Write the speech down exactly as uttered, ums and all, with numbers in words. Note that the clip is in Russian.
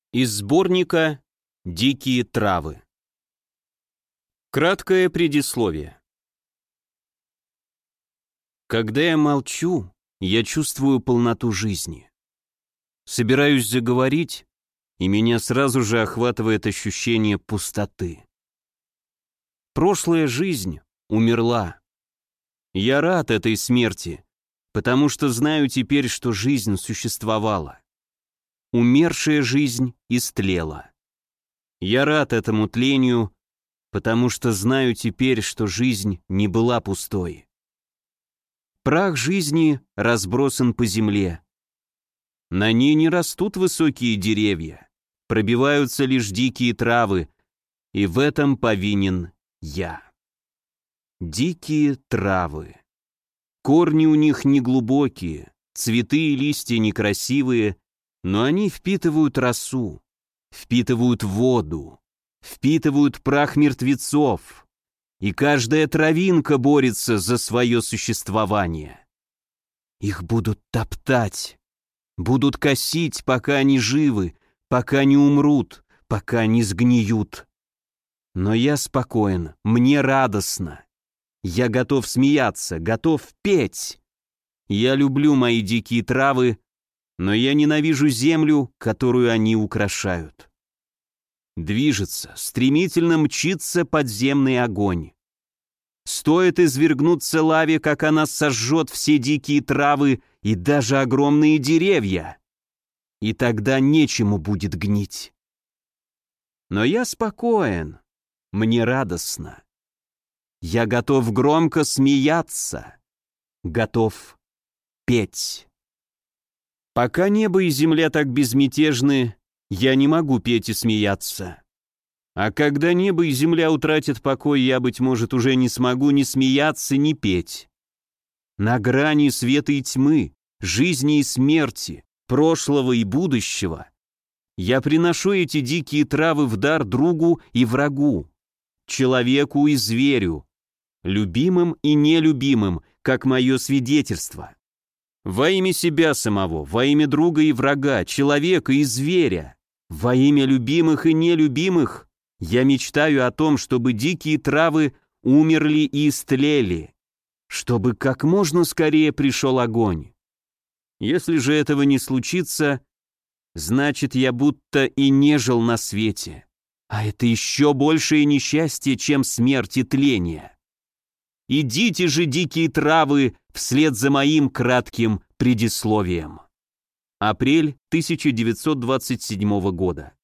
Из сборника «Дикие травы». Краткое предисловие. Когда я молчу, я чувствую полноту жизни. Собираюсь заговорить, и меня сразу же охватывает ощущение пустоты. Прошлая жизнь умерла. Я рад этой смерти, потому что знаю теперь, что жизнь существовала. Умершая жизнь истлела. Я рад этому тлению, потому что знаю теперь, что жизнь не была пустой. Прах жизни разбросан по земле. На ней не растут высокие деревья, пробиваются лишь дикие травы, и в этом повинен я. Дикие травы. Корни у них неглубокие, цветы и листья некрасивые, но они впитывают росу, впитывают воду, впитывают прах мертвецов, и каждая травинка борется за свое существование. Их будут топтать, будут косить, пока они живы, пока не умрут, пока не сгниют. Но я спокоен, мне радостно. Я готов смеяться, готов петь. Я люблю мои дикие травы, но я ненавижу землю, которую они украшают. Движется, стремительно мчится подземный огонь. Стоит извергнуться лаве, как она сожжет все дикие травы и даже огромные деревья. И тогда нечему будет гнить. Но я спокоен, мне радостно. Я готов громко смеяться, готов петь. Пока небо и земля так безмятежны, я не могу петь и смеяться. А когда небо и земля утратят покой, я, быть может, уже не смогу ни смеяться, ни петь. На грани света и тьмы, жизни и смерти, прошлого и будущего, я приношу эти дикие травы в дар другу и врагу, человеку и зверю, любимым и нелюбимым, как мое свидетельство. Во имя себя самого, во имя друга и врага, человека и зверя, во имя любимых и нелюбимых, я мечтаю о том, чтобы дикие травы умерли и истлели, чтобы как можно скорее пришел огонь. Если же этого не случится, значит, я будто и не жил на свете, а это еще большее несчастье, чем смерть и тление. Идите же, дикие травы, вслед за моим кратким предисловием. Апрель тысяча девятьсот двадцать седьмого года.